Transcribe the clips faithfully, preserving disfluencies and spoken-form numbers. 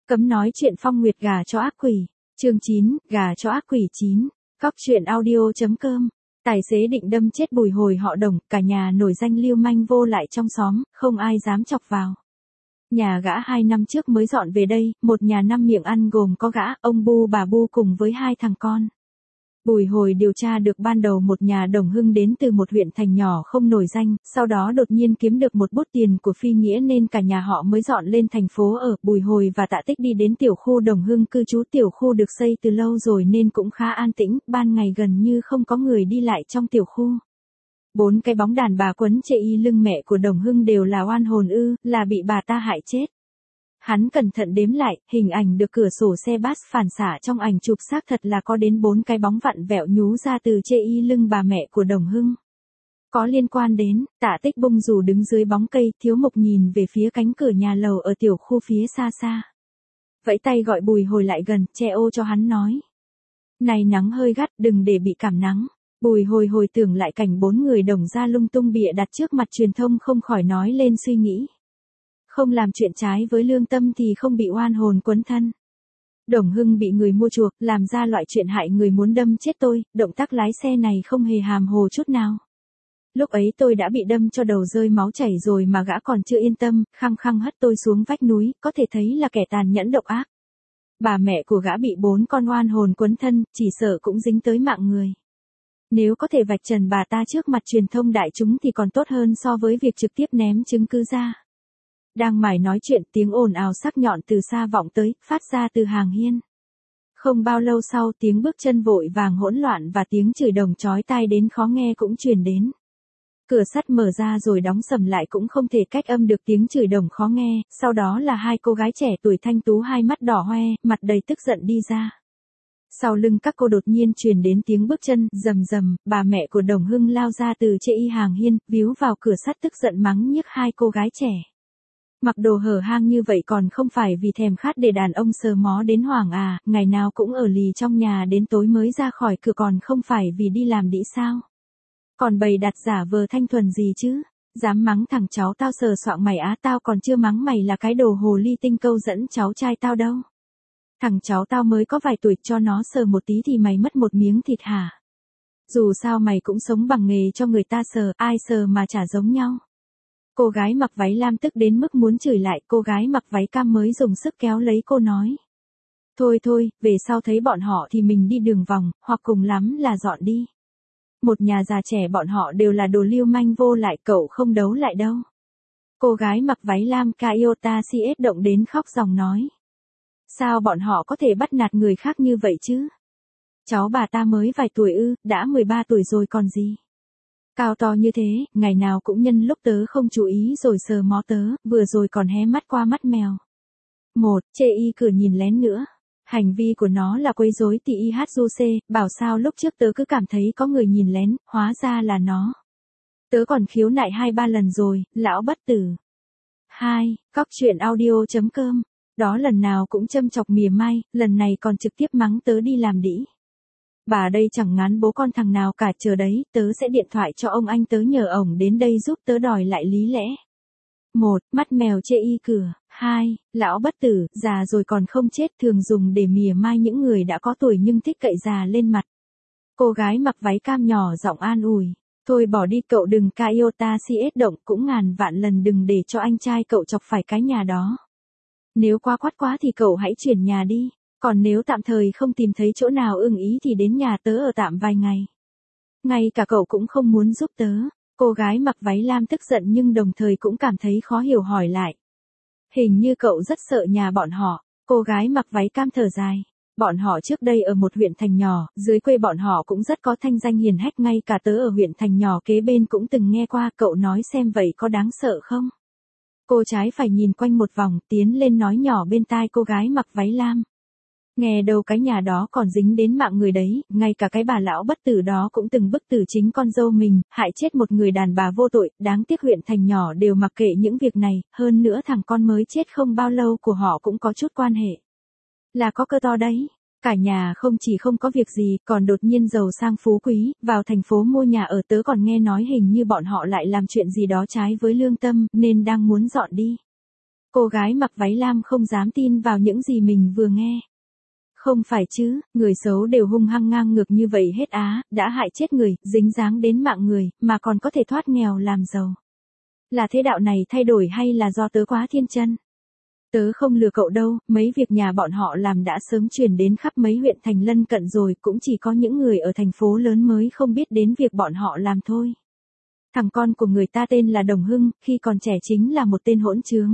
Cấm nói chuyện Phong Nguyệt gả cho ác quỷ. Chương chín, gả cho ác quỷ chín. Cóc truyện audio.com. Tài xế định đâm chết Bùi Hồi họ Đồng, cả nhà nổi danh lưu manh vô lại trong xóm, không ai dám chọc vào. Nhà gã hai năm trước mới dọn về đây, một nhà năm miệng ăn gồm có gã, ông Bu bà Bu cùng với hai thằng con. Bùi Hồi điều tra được ban đầu một nhà Đồng Hưng đến từ một huyện thành nhỏ không nổi danh, sau đó đột nhiên kiếm được một bút tiền của phi nghĩa nên cả nhà họ mới dọn lên thành phố ở. Bùi Hồi và Tạ Tích đi đến tiểu khu Đồng Hưng cư trú. Tiểu khu được xây từ lâu rồi nên cũng khá an tĩnh, ban ngày gần như không có người đi lại trong tiểu khu. Bốn cái bóng đàn bà quấn chệ y lưng mẹ của Đồng Hưng đều là oan hồn ư, là bị bà ta hại chết. Hắn cẩn thận đếm lại, hình ảnh được cửa sổ xe bus phản xạ trong ảnh chụp xác thật là có đến bốn cái bóng vặn vẹo nhú ra từ chệ y lưng bà mẹ của Đồng Hưng. Có liên quan đến, Tạ Tích bung dù đứng dưới bóng cây, Thiếu Mục nhìn về phía cánh cửa nhà lầu ở tiểu khu phía xa xa. Vẫy tay gọi Bùi Hồi lại gần, che ô cho hắn nói. Này nắng hơi gắt, đừng để bị cảm nắng. Bùi Hồi hồi tưởng lại cảnh bốn người Đồng ra lung tung bịa đặt trước mặt truyền thông không khỏi nói lên suy nghĩ. Không làm chuyện trái với lương tâm thì không bị oan hồn quấn thân. Đồng Hưng bị người mua chuộc, làm ra loại chuyện hại người muốn đâm chết tôi, động tác lái xe này không hề hàm hồ chút nào. Lúc ấy tôi đã bị đâm cho đầu rơi máu chảy rồi mà gã còn chưa yên tâm, khăng khăng hất tôi xuống vách núi, có thể thấy là kẻ tàn nhẫn độc ác. Bà mẹ của gã bị bốn con oan hồn quấn thân, chỉ sợ cũng dính tới mạng người. Nếu có thể vạch trần bà ta trước mặt truyền thông đại chúng thì còn tốt hơn so với việc trực tiếp ném chứng cứ ra. Đang mải nói chuyện, tiếng ồn ào sắc nhọn từ xa vọng tới, phát ra từ hàng hiên. Không bao lâu sau, tiếng bước chân vội vàng hỗn loạn và tiếng chửi đồng chói tai đến khó nghe cũng truyền đến. Cửa sắt mở ra rồi đóng sầm lại cũng không thể cách âm được tiếng chửi đồng khó nghe, sau đó là hai cô gái trẻ tuổi thanh tú hai mắt đỏ hoe, mặt đầy tức giận đi ra. Sau lưng các cô đột nhiên truyền đến tiếng bước chân, rầm rầm, bà mẹ của Đồng Hưng lao ra từ chệ y hàng hiên, víu vào cửa sắt tức giận mắng nhiếc hai cô gái trẻ. Mặc đồ hở hang như vậy còn không phải vì thèm khát để đàn ông sờ mó đến hoảng à, ngày nào cũng ở lì trong nhà đến tối mới ra khỏi cửa còn không phải vì đi làm đĩ sao. Còn bày đặt giả vờ thanh thuần gì chứ, dám mắng thằng cháu tao sờ soạng mày á, tao còn chưa mắng mày là cái đồ hồ ly tinh câu dẫn cháu trai tao đâu. Thằng cháu tao mới có vài tuổi, cho nó sờ một tí thì mày mất một miếng thịt hả? Dù sao mày cũng sống bằng nghề cho người ta sờ, ai sờ mà chả giống nhau. Cô gái mặc váy lam tức đến mức muốn chửi lại, cô gái mặc váy cam mới dùng sức kéo lấy cô nói. Thôi thôi, về sau thấy bọn họ thì mình đi đường vòng, hoặc cùng lắm là dọn đi. Một nhà già trẻ bọn họ đều là đồ lưu manh vô lại, cậu không đấu lại đâu. Cô gái mặc váy lam Kaiota xê ét động đến khóc ròng nói. Sao bọn họ có thể bắt nạt người khác như vậy chứ? Cháu bà ta mới vài tuổi ư, đã mười ba tuổi rồi còn gì? Cao to như thế, ngày nào cũng nhân lúc tớ không chú ý rồi sờ mó tớ, vừa rồi còn hé mắt qua mắt mèo. Một, chê y cửa nhìn lén nữa. Hành vi của nó là quấy rối tì i hát du xê, bảo sao lúc trước tớ cứ cảm thấy có người nhìn lén, hóa ra là nó. Tớ còn khiếu nại hai ba lần rồi, lão bất tử. Hai, cóc truyện audio.com. Đó lần nào cũng châm chọc mỉa mai, lần này còn trực tiếp mắng tớ đi làm đĩ. Bà đây chẳng ngán bố con thằng nào cả, chờ đấy, tớ sẽ điện thoại cho ông anh tớ nhờ ổng đến đây giúp tớ đòi lại lý lẽ. Một, mắt mèo chê y cửa. Hai, lão bất tử, già rồi còn không chết, thường dùng để mỉa mai những người đã có tuổi nhưng thích cậy già lên mặt. Cô gái mặc váy cam nhỏ giọng an ủi. Thôi bỏ đi cậu, đừng Kaiota xê ét động, cũng ngàn vạn lần đừng để cho anh trai cậu chọc phải cái nhà đó. Nếu quá quát quá thì cậu hãy chuyển nhà đi. Còn nếu tạm thời không tìm thấy chỗ nào ưng ý thì đến nhà tớ ở tạm vài ngày. Ngay cả cậu cũng không muốn giúp tớ. Cô gái mặc váy lam tức giận nhưng đồng thời cũng cảm thấy khó hiểu hỏi lại. Hình như cậu rất sợ nhà bọn họ. Cô gái mặc váy cam thở dài. Bọn họ trước đây ở một huyện thành nhỏ, dưới quê bọn họ cũng rất có thanh danh hiền hách, ngay cả tớ ở huyện thành nhỏ kế bên cũng từng nghe qua, cậu nói xem vậy có đáng sợ không? Cô trái phải nhìn quanh một vòng, tiến lên nói nhỏ bên tai cô gái mặc váy lam. Nghe đâu cái nhà đó còn dính đến mạng người đấy, ngay cả cái bà lão bất tử đó cũng từng bức tử chính con dâu mình, hại chết một người đàn bà vô tội, đáng tiếc huyện thành nhỏ đều mặc kệ những việc này, hơn nữa thằng con mới chết không bao lâu của họ cũng có chút quan hệ. Là có cơ to đấy. Cả nhà không chỉ không có việc gì, còn đột nhiên giàu sang phú quý, vào thành phố mua nhà ở, tớ còn nghe nói hình như bọn họ lại làm chuyện gì đó trái với lương tâm, nên đang muốn dọn đi. Cô gái mặc váy lam không dám tin vào những gì mình vừa nghe. Không phải chứ, người xấu đều hung hăng ngang ngược như vậy hết á, đã hại chết người, dính dáng đến mạng người, mà còn có thể thoát nghèo làm giàu. Là thế đạo này thay đổi hay là do tớ quá thiên chân? Tớ không lừa cậu đâu, mấy việc nhà bọn họ làm đã sớm truyền đến khắp mấy huyện thành lân cận rồi, cũng chỉ có những người ở thành phố lớn mới không biết đến việc bọn họ làm thôi. Thằng con của người ta tên là Đồng Hưng, khi còn trẻ chính là một tên hỗn trướng.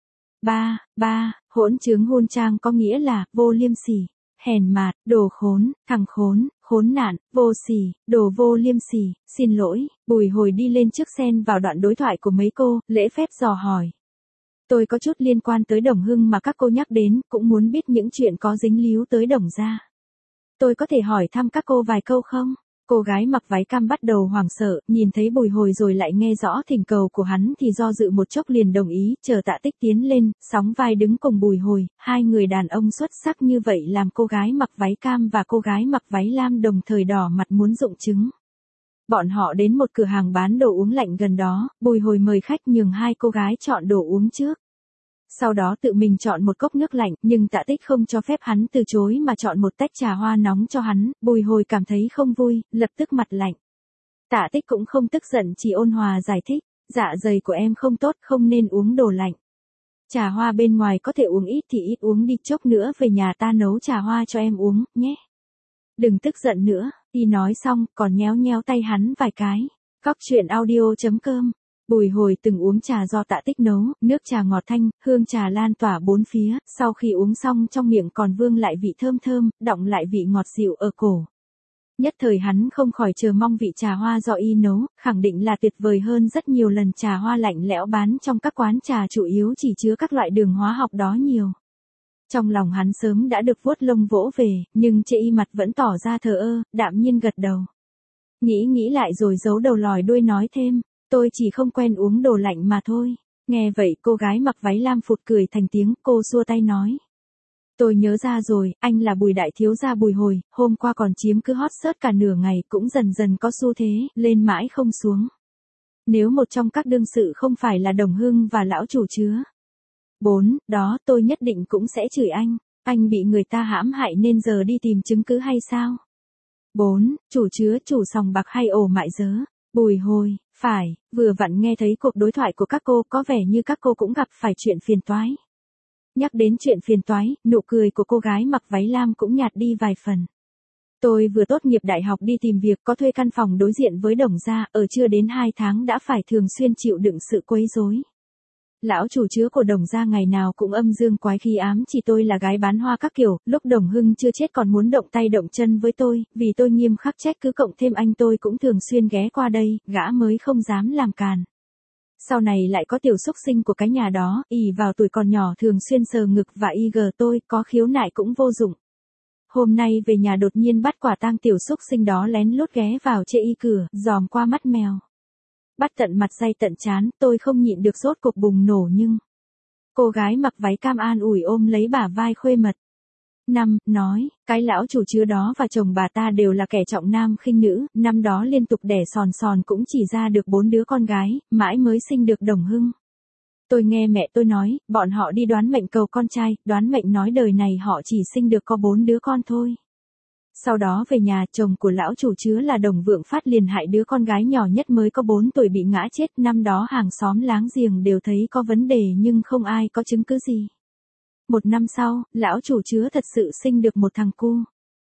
Ba, ba, hỗn trướng hôn trang có nghĩa là, vô liêm sỉ, hèn mạt, đồ khốn, thằng khốn, khốn nạn, vô sỉ, đồ vô liêm sỉ, xin lỗi. Bùi Hồi đi lên trước xen vào đoạn đối thoại của mấy cô, lễ phép dò hỏi. Tôi có chút liên quan tới Đồng Hưng mà các cô nhắc đến, cũng muốn biết những chuyện có dính líu tới Đồng gia. Tôi có thể hỏi thăm các cô vài câu không? Cô gái mặc váy cam bắt đầu hoảng sợ, nhìn thấy Bùi Hồi rồi lại nghe rõ thỉnh cầu của hắn thì do dự một chốc liền đồng ý, chờ Tạ Tích tiến lên, sóng vai đứng cùng Bùi Hồi, hai người đàn ông xuất sắc như vậy làm cô gái mặc váy cam và cô gái mặc váy lam đồng thời đỏ mặt muốn rụng trứng. Bọn họ đến một cửa hàng bán đồ uống lạnh gần đó, Bùi Hồi mời khách nhường hai cô gái chọn đồ uống trước. Sau đó tự mình chọn một cốc nước lạnh, nhưng Tạ Tích không cho phép hắn từ chối mà chọn một tách trà hoa nóng cho hắn, Bùi Hồi cảm thấy không vui, lập tức mặt lạnh. Tạ Tích cũng không tức giận, chỉ ôn hòa giải thích, dạ dày của em không tốt, không nên uống đồ lạnh. Trà hoa bên ngoài có thể uống ít thì ít uống đi, chốc nữa về nhà ta nấu trà hoa cho em uống, nhé. Đừng tức giận nữa, đi nói xong, còn nhéo nhéo tay hắn vài cái. Cóc truyện audio chấm com. Bùi Hồi từng uống trà do Tạ Tích nấu, nước trà ngọt thanh, hương trà lan tỏa bốn phía, sau khi uống xong trong miệng còn vương lại vị thơm thơm, đọng lại vị ngọt dịu ở cổ. Nhất thời hắn không khỏi chờ mong vị trà hoa do y nấu, khẳng định là tuyệt vời hơn rất nhiều lần trà hoa lạnh lẽo bán trong các quán trà chủ yếu chỉ chứa các loại đường hóa học đó nhiều. Trong lòng hắn sớm đã được vuốt lông vỗ về, nhưng chê y mặt vẫn tỏ ra thờ ơ, đạm nhiên gật đầu. Nghĩ nghĩ lại rồi giấu đầu lòi đuôi nói thêm. Tôi chỉ không quen uống đồ lạnh mà thôi. Nghe vậy cô gái mặc váy lam phụt cười thành tiếng, cô xua tay nói. Tôi nhớ ra rồi, anh là Bùi đại thiếu gia Bùi Hồi, hôm qua còn chiếm cứ hot search cả nửa ngày, cũng dần dần có xu thế, lên mãi không xuống. Nếu một trong các đương sự không phải là Đồng Hưng và lão chủ chứa. Bốn, đó tôi nhất định cũng sẽ chửi anh. Anh bị người ta hãm hại nên giờ đi tìm chứng cứ hay sao? Bốn, chủ chứa chủ sòng bạc hay ổ mại dớ? Bùi Hồi, phải, vừa vặn nghe thấy cuộc đối thoại của các cô có vẻ như các cô cũng gặp phải chuyện phiền toái. Nhắc đến chuyện phiền toái, nụ cười của cô gái mặc váy lam cũng nhạt đi vài phần. Tôi vừa tốt nghiệp đại học đi tìm việc có thuê căn phòng đối diện với Đồng gia, ở chưa đến hai tháng đã phải thường xuyên chịu đựng sự quấy rối. Lão chủ chứa của Đồng gia ngày nào cũng âm dương quái khí ám chỉ tôi là gái bán hoa các kiểu, lúc Đồng Hưng chưa chết còn muốn động tay động chân với tôi, vì tôi nghiêm khắc trách cứ cộng thêm anh tôi cũng thường xuyên ghé qua đây, gã mới không dám làm càn. Sau này lại có tiểu xúc sinh của cái nhà đó, ỷ vào tuổi còn nhỏ thường xuyên sờ ngực và y gờ tôi, có khiếu nại cũng vô dụng. Hôm nay về nhà đột nhiên bắt quả tang tiểu xúc sinh đó lén lút ghé vào chê y cửa, dòm qua mắt mèo. Bắt tận mặt day tận chán, tôi không nhịn được rốt cuộc bùng nổ nhưng. Cô gái mặc váy cam an ủi ôm lấy bả vai Khuê Mật. Năm, nói, cái lão chủ chứa đó và chồng bà ta đều là kẻ trọng nam khinh nữ, năm đó liên tục đẻ sòn sòn cũng chỉ ra được bốn đứa con gái, mãi mới sinh được Đồng Hưng. Tôi nghe mẹ tôi nói, bọn họ đi đoán mệnh cầu con trai, đoán mệnh nói đời này họ chỉ sinh được có bốn đứa con thôi. Sau đó về nhà, chồng của lão chủ chứa là Đồng Vượng Phát liền hại đứa con gái nhỏ nhất mới có bốn tuổi bị ngã chết, năm đó hàng xóm láng giềng đều thấy có vấn đề nhưng không ai có chứng cứ gì. Một năm sau, lão chủ chứa thật sự sinh được một thằng cu.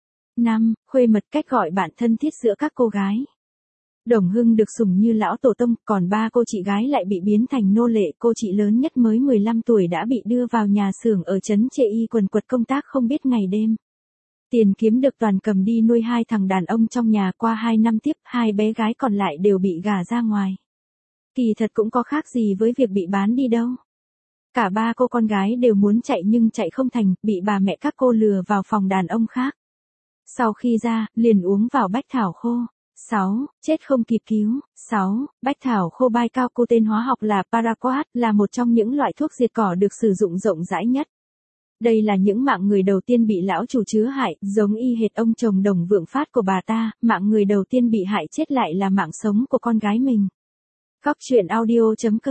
Năm, Khuê Mật cách gọi bạn thân thiết giữa các cô gái. Đồng Hưng được sủng như lão tổ tông, còn ba cô chị gái lại bị biến thành nô lệ, cô chị lớn nhất mới mười lăm tuổi đã bị đưa vào nhà xưởng ở trấn Chê Y quần quật công tác không biết ngày đêm. Tiền kiếm được toàn cầm đi nuôi hai thằng đàn ông trong nhà, qua hai năm tiếp, hai bé gái còn lại đều bị gả ra ngoài. Kỳ thật cũng có khác gì với việc bị bán đi đâu. Cả ba cô con gái đều muốn chạy nhưng chạy không thành, bị bà mẹ các cô lừa vào phòng đàn ông khác. Sau khi ra, liền uống vào bách thảo khô. sáu. Chết không kịp cứu. sáu. Bách thảo khô bai cao cô tên hóa học là paraquat, là một trong những loại thuốc diệt cỏ được sử dụng rộng rãi nhất. Đây là những mạng người đầu tiên bị lão chủ chứa hại, giống y hệt ông chồng Đồng Vượng Phát của bà ta, mạng người đầu tiên bị hại chết lại là mạng sống của con gái mình. Cóc truyện audio chấm com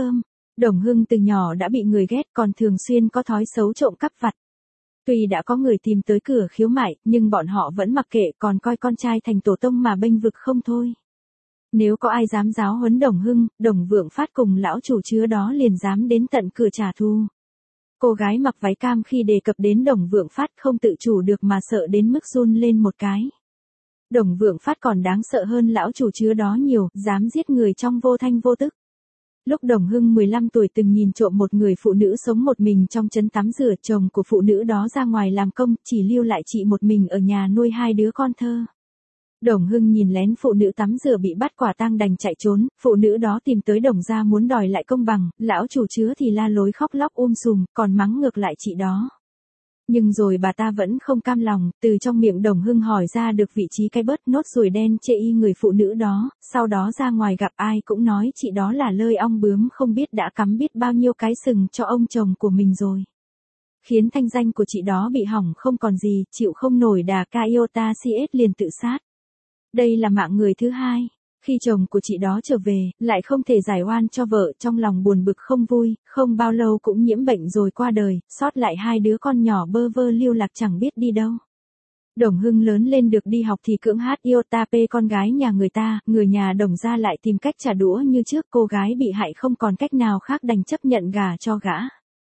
Đồng Hưng từ nhỏ đã bị người ghét còn thường xuyên có thói xấu trộm cắp vặt. Tuy đã có người tìm tới cửa khiếu nại, nhưng bọn họ vẫn mặc kệ còn coi con trai thành tổ tông mà bênh vực không thôi. Nếu có ai dám giáo huấn Đồng Hưng, Đồng Vượng Phát cùng lão chủ chứa đó liền dám đến tận cửa trả thù. Cô gái mặc váy cam khi đề cập đến Đồng Vượng Phát không tự chủ được mà sợ đến mức run lên một cái. Đồng Vượng Phát còn đáng sợ hơn lão chủ chứa đó nhiều, dám giết người trong vô thanh vô tức. Lúc Đồng Hưng mười lăm tuổi từng nhìn trộm một người phụ nữ sống một mình trong trấn tắm rửa, chồng của phụ nữ đó ra ngoài làm công, chỉ lưu lại chị một mình ở nhà nuôi hai đứa con thơ. Đồng Hưng nhìn lén phụ nữ tắm rửa bị bắt quả tang đành chạy trốn, phụ nữ đó tìm tới Đồng gia muốn đòi lại công bằng, lão chủ chứa thì la lối khóc lóc um sùm, còn mắng ngược lại chị đó. Nhưng rồi bà ta vẫn không cam lòng, từ trong miệng Đồng Hưng hỏi ra được vị trí cái bớt nốt ruồi đen chê y người phụ nữ đó, sau đó ra ngoài gặp ai cũng nói chị đó là lơi ong bướm không biết đã cắm biết bao nhiêu cái sừng cho ông chồng của mình rồi. Khiến thanh danh của chị đó bị hỏng không còn gì, chịu không nổi đà ca iota cs liền tự sát. Đây là mạng người thứ hai. Khi chồng của chị đó trở về, lại không thể giải oan cho vợ, trong lòng buồn bực không vui, không bao lâu cũng nhiễm bệnh rồi qua đời, sót lại hai đứa con nhỏ bơ vơ lưu lạc chẳng biết đi đâu. Đồng Hưng lớn lên được đi học thì cưỡng hát iota p con gái nhà người ta, người nhà Đồng gia lại tìm cách trả đũa như trước, cô gái bị hại không còn cách nào khác đành chấp nhận gả cho gã.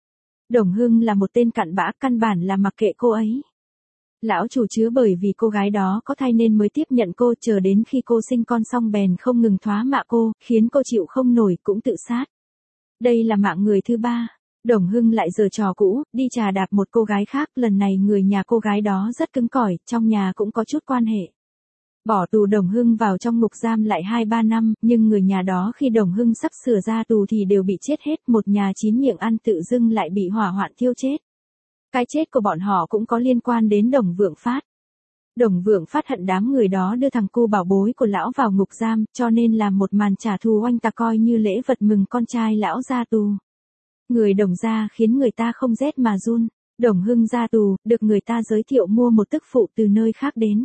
Đồng Hưng là một tên cặn bã, căn bản là mặc kệ cô ấy. Lão chủ chứa bởi vì cô gái đó có thai nên mới tiếp nhận cô, chờ đến khi cô sinh con xong bèn không ngừng thoá mạ cô, khiến cô chịu không nổi cũng tự sát. Đây là mạng người thứ ba. Đồng Hưng lại giở trò cũ, đi trà đạp một cô gái khác, lần này người nhà cô gái đó rất cứng cỏi, trong nhà cũng có chút quan hệ. Bỏ tù Đồng Hưng vào trong ngục giam lại hai ba năm, nhưng người nhà đó khi Đồng Hưng sắp sửa ra tù thì đều bị chết hết, một nhà chín miệng ăn tự dưng lại bị hỏa hoạn thiêu chết. Cái chết của bọn họ cũng có liên quan đến Đồng Vượng Phát. Đồng Vượng Phát hận đám người đó đưa thằng cu bảo bối của lão vào ngục giam, cho nên làm một màn trả thù oanh tạc coi như lễ vật mừng con trai lão ra tù. Người Đồng gia khiến người ta không rét mà run. Đồng Hưng ra tù, được người ta giới thiệu mua một tức phụ từ nơi khác đến.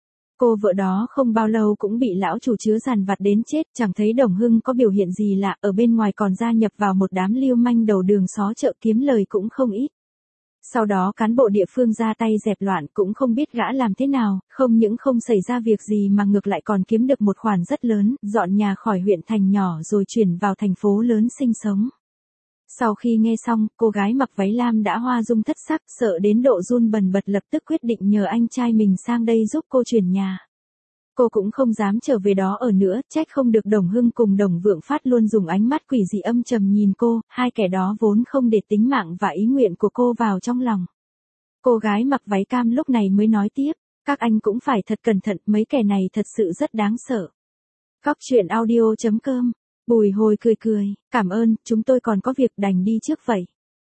Cô vợ đó không bao lâu cũng bị lão chủ chứa giàn vặt đến chết, chẳng thấy Đồng Hưng có biểu hiện gì lạ, ở bên ngoài còn gia nhập vào một đám lưu manh đầu đường xó chợ kiếm lời cũng không ít. Sau đó cán bộ địa phương ra tay dẹp loạn, cũng không biết gã làm thế nào, không những không xảy ra việc gì mà ngược lại còn kiếm được một khoản rất lớn, dọn nhà khỏi huyện thành nhỏ rồi chuyển vào thành phố lớn sinh sống. Sau khi nghe xong, cô gái mặc váy lam đã hoa dung thất sắc, sợ đến độ run bần bật lập tức quyết định nhờ anh trai mình sang đây giúp cô chuyển nhà. Cô cũng không dám trở về đó ở nữa, trách không được Đồng Hưng cùng Đồng Vượng Phát luôn dùng ánh mắt quỷ dị âm trầm nhìn cô, hai kẻ đó vốn không để tính mạng và ý nguyện của cô vào trong lòng. Cô gái mặc váy cam lúc này mới nói tiếp, các anh cũng phải thật cẩn thận, mấy kẻ này thật sự rất đáng sợ. Cóc truyện audio chấm com. Bùi Hồi cười cười, cảm ơn, chúng tôi còn có việc đành đi trước vậy.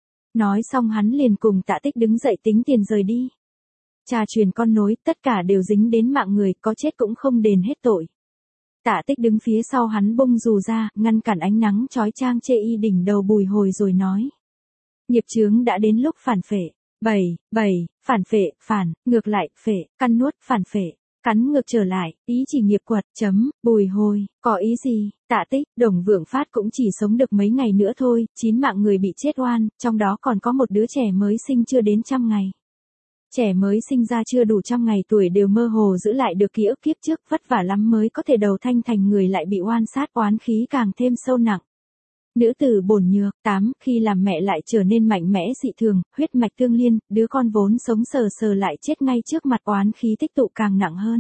Nói xong hắn liền cùng Tạ Tích đứng dậy tính tiền rời đi. Trà truyền con nối, tất cả đều dính đến mạng người, có chết cũng không đền hết tội. Tạ Tích đứng phía sau hắn bung dù ra, ngăn cản ánh nắng chói chang chê y đỉnh đầu Bùi Hồi rồi nói. Nghiệp chướng đã đến lúc phản phệ. Bảy, bảy, phản phệ, phản, ngược lại, phệ, căn nuốt, phản phệ, cắn ngược trở lại, ý chỉ nghiệp quật, chấm, Bùi Hồi, có ý gì? Tạ Tích, Đồng Vượng Phát cũng chỉ sống được mấy ngày nữa thôi, chín mạng người bị chết oan, trong đó còn có một đứa trẻ mới sinh chưa đến trăm ngày. Trẻ mới sinh ra chưa đủ trăm ngày tuổi đều mơ hồ giữ lại được ký ức kiếp trước, vất vả lắm mới có thể đầu thanh thành người lại bị oan sát, oán khí càng thêm sâu nặng. Nữ tử bổn nhược, tám, khi làm mẹ lại trở nên mạnh mẽ dị thường, huyết mạch tương liên, đứa con vốn sống sờ sờ lại chết ngay trước mặt, oán khí tích tụ càng nặng hơn.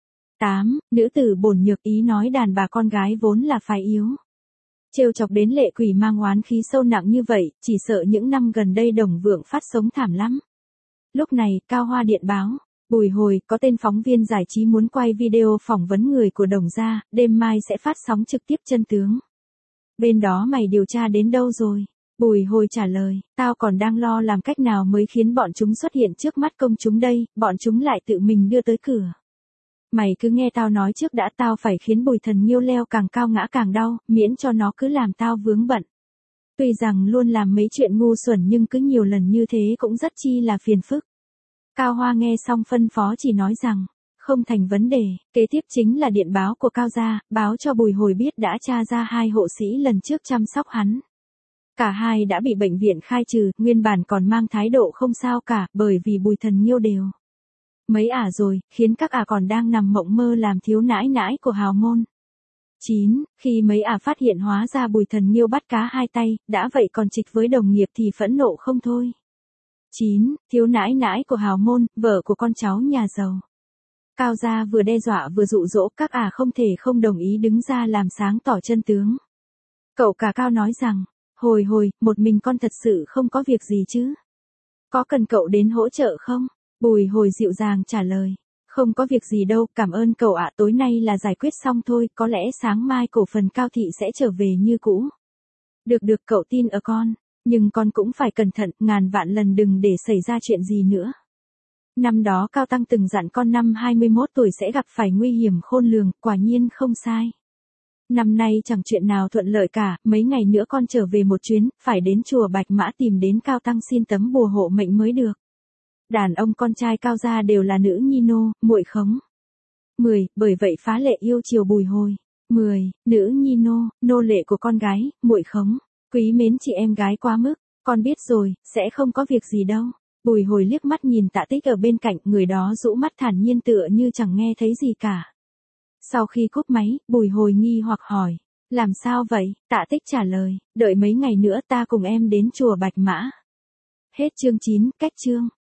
tám, nữ tử bổn nhược ý nói đàn bà con gái vốn là phái yếu. Trêu chọc đến lệ quỷ mang oán khí sâu nặng như vậy, chỉ sợ những năm gần đây Đồng Vượng Phát sống thảm lắm. Lúc này, Cao Hoa điện báo, Bùi Hồi, có tên phóng viên giải trí muốn quay video phỏng vấn người của Đồng gia, đêm mai sẽ phát sóng trực tiếp chân tướng. Bên đó mày điều tra đến đâu rồi? Bùi Hồi trả lời, tao còn đang lo làm cách nào mới khiến bọn chúng xuất hiện trước mắt công chúng đây, bọn chúng lại tự mình đưa tới cửa. Mày cứ nghe tao nói trước đã, tao phải khiến Bùi Thần Nghiêu leo càng cao ngã càng đau, miễn cho nó cứ làm tao vướng bận. Tuy rằng luôn làm mấy chuyện ngu xuẩn nhưng cứ nhiều lần như thế cũng rất chi là phiền phức. Cao Hoa nghe xong phân phó chỉ nói rằng, không thành vấn đề, kế tiếp chính là điện báo của Cao gia, báo cho Bùi Hồi biết đã tra ra hai hộ sĩ lần trước chăm sóc hắn. Cả hai đã bị bệnh viện khai trừ, nguyên bản còn mang thái độ không sao cả, bởi vì Bùi Thần Nhiêu đều mấy ả rồi, khiến các ả còn đang nằm mộng mơ làm thiếu nãi nãi của hào môn. chín. Khi mấy ả phát hiện hóa ra Bùi Thần Nhiêu bắt cá hai tay, đã vậy còn trịch với đồng nghiệp thì phẫn nộ không thôi. chín. Thiếu nãi nãi của hào môn, vợ của con cháu nhà giàu. Cao gia vừa đe dọa vừa dụ dỗ, các ả không thể không đồng ý đứng ra làm sáng tỏ chân tướng. Cậu cả Cao nói rằng, hồi hồi, một mình con thật sự không có việc gì chứ. Có cần cậu đến hỗ trợ không? Bùi Hồi dịu dàng trả lời. Không có việc gì đâu, cảm ơn cậu ạ, tối nay là giải quyết xong thôi, có lẽ sáng mai cổ phần Cao thị sẽ trở về như cũ. Được được, cậu tin ở con, nhưng con cũng phải cẩn thận, ngàn vạn lần đừng để xảy ra chuyện gì nữa. Năm đó Cao Tăng từng dặn con năm hai mươi mốt tuổi sẽ gặp phải nguy hiểm khôn lường, quả nhiên không sai. Năm nay chẳng chuyện nào thuận lợi cả, mấy ngày nữa con trở về một chuyến, phải đến chùa Bạch Mã tìm đến Cao Tăng xin tấm bùa hộ mệnh mới được. Đàn ông con trai Cao gia đều là nữ nhi nô, muội khống. mười. Bởi vậy phá lệ yêu chiều Bùi Hồi. mười. Nữ nhi nô, nô lệ của con gái, muội khống. Quý mến chị em gái quá mức, con biết rồi, sẽ không có việc gì đâu. Bùi Hồi liếc mắt nhìn Tạ Tích ở bên cạnh, người đó rũ mắt thản nhiên tựa như chẳng nghe thấy gì cả. Sau khi cúp máy, Bùi Hồi nghi hoặc hỏi, làm sao vậy? Tạ Tích trả lời, đợi mấy ngày nữa ta cùng em đến chùa Bạch Mã. Hết chương chín, cách chương.